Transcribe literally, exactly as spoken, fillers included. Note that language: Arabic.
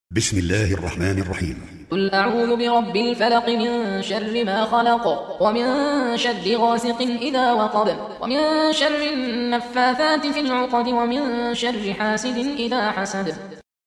بسم الله الرحمن الرحيم. قل أعوذ برب الفلق من شر ما خلق ومن شر غاسق إذا وقب ومن شر النفاثات في العقد ومن شر حاسد إذا حسد.